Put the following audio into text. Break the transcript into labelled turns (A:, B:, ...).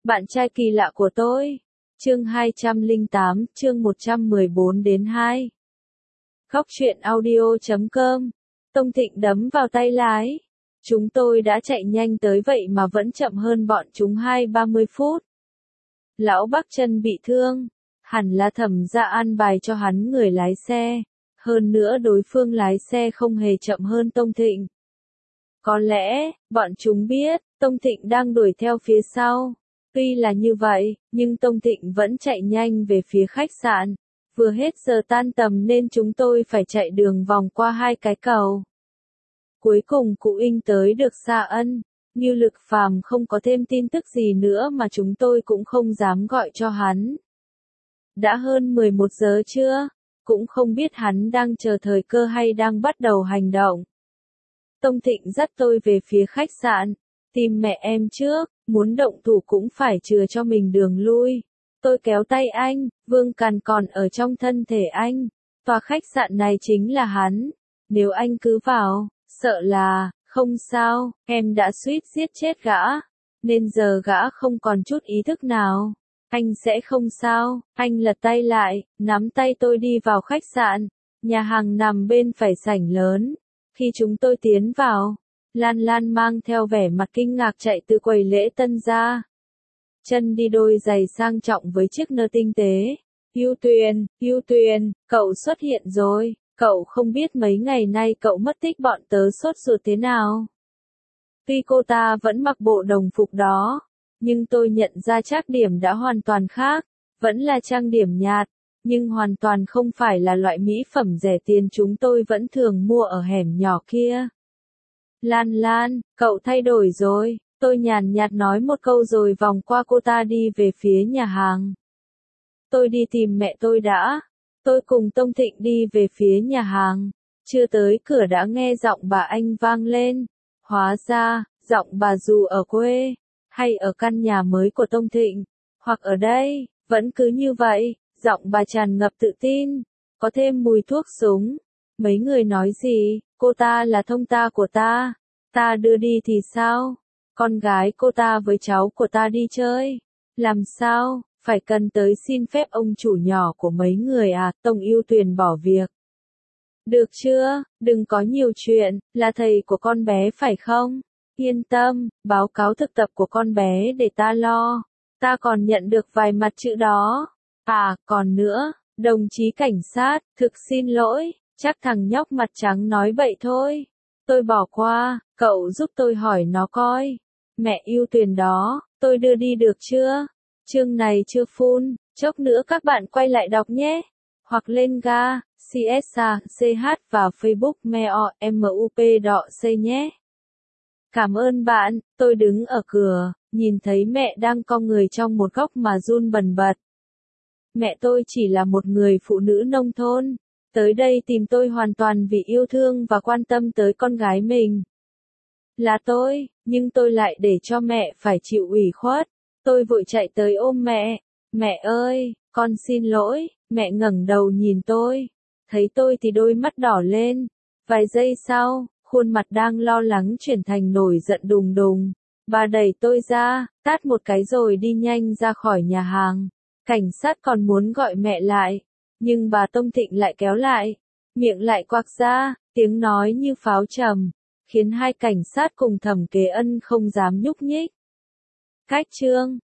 A: Bạn trai kỳ lạ của tôi. Chương 208, chương 114 đến 2. Khóc chuyện audio.com. Tông Thịnh đấm vào tay lái. Chúng tôi đã chạy nhanh tới vậy mà vẫn chậm hơn bọn chúng 20-30 phút. Lão Bắc Chân bị thương. Hẳn là Thẩm gia an bài cho hắn người lái xe. Hơn nữa đối phương lái xe không hề chậm hơn Tông Thịnh. Có lẽ, bọn chúng biết, Tông Thịnh đang đuổi theo phía sau. Tuy là như vậy, nhưng Tông Thịnh vẫn chạy nhanh về phía khách sạn. Vừa hết giờ tan tầm nên chúng tôi phải chạy đường vòng qua 2 cái cầu. Cuối cùng Cụ Inh tới được Sa Ân. Như Lực Phàm không có thêm tin tức gì nữa mà chúng tôi cũng không dám gọi cho hắn. Đã hơn 11 giờ chưa? Cũng không biết hắn đang chờ thời cơ hay đang bắt đầu hành động. Tông Thịnh dắt tôi về phía khách sạn. Tìm mẹ em trước, muốn động thủ cũng phải chừa cho mình đường lui. Tôi kéo tay anh, Vương Càn còn ở trong thân thể anh. Tòa khách sạn này chính là hắn. Nếu anh cứ vào, sợ là, không sao, em đã suýt giết chết gã. Nên giờ gã không còn chút ý thức nào. Anh sẽ không sao, anh lật tay lại, nắm tay tôi đi vào khách sạn. Nhà hàng nằm bên phải sảnh lớn. Khi chúng tôi tiến vào, Lan Lan mang theo vẻ mặt kinh ngạc chạy từ quầy lễ tân ra. Chân đi đôi giày sang trọng với chiếc nơ tinh tế. Yêu Tuyền, cậu xuất hiện rồi, cậu không biết mấy ngày nay cậu mất tích bọn tớ sốt ruột thế nào. Tuy cô ta vẫn mặc bộ đồng phục đó, nhưng tôi nhận ra trác điểm đã hoàn toàn khác, vẫn là trang điểm nhạt, nhưng hoàn toàn không phải là loại mỹ phẩm rẻ tiền chúng tôi vẫn thường mua ở hẻm nhỏ kia. Lan Lan, cậu thay đổi rồi, tôi nhàn nhạt nói một câu rồi vòng qua cô ta đi về phía nhà hàng. Tôi đi tìm mẹ tôi đã. Tôi cùng Tông Thịnh đi về phía nhà hàng. Chưa tới cửa đã nghe giọng bà anh vang lên. Hóa ra, giọng bà dù ở quê, hay ở căn nhà mới của Tông Thịnh, hoặc ở đây, vẫn cứ như vậy, giọng bà tràn ngập tự tin, có thêm mùi thuốc súng. Mấy người nói gì, cô ta là thông ta của ta đưa đi thì sao? Con gái cô ta với cháu của ta đi chơi, làm sao, phải cần tới xin phép ông chủ nhỏ của mấy người à? Tông Yêu Tuyền bỏ việc. Được chưa, đừng có nhiều chuyện, là thầy của con bé phải không? Yên tâm, báo cáo thực tập của con bé để ta lo. Ta còn nhận được vài mặt chữ đó. À, còn nữa, đồng chí cảnh sát, thực xin lỗi, chắc thằng nhóc mặt trắng nói bậy thôi. Tôi bỏ qua, cậu giúp tôi hỏi nó coi. Mẹ Yêu Tuyền đó, tôi đưa đi được chưa? Chương này chưa full, chốc nữa các bạn quay lại đọc nhé. Hoặc lên ga, CH và Facebook MUP.C nhé. Cảm ơn bạn, tôi đứng ở cửa, nhìn thấy mẹ đang cong người trong một góc mà run bần bật. Mẹ tôi chỉ là một người phụ nữ nông thôn, tới đây tìm tôi hoàn toàn vì yêu thương và quan tâm tới con gái mình. Là tôi, nhưng tôi lại để cho mẹ phải chịu ủy khuất. Tôi vội chạy tới ôm mẹ. Mẹ ơi, con xin lỗi. Mẹ ngẩng đầu nhìn tôi. Thấy tôi thì đôi mắt đỏ lên. Vài giây sau, khuôn mặt đang lo lắng chuyển thành nổi giận đùng đùng. Bà đẩy tôi ra, tát một cái rồi đi nhanh ra khỏi nhà hàng. Cảnh sát còn muốn gọi mẹ lại, nhưng bà Tông Thịnh lại kéo lại. Miệng lại quạc ra, tiếng nói như pháo trầm, khiến hai cảnh sát cùng Thẩm Kế Ân không dám nhúc nhích. Cách chương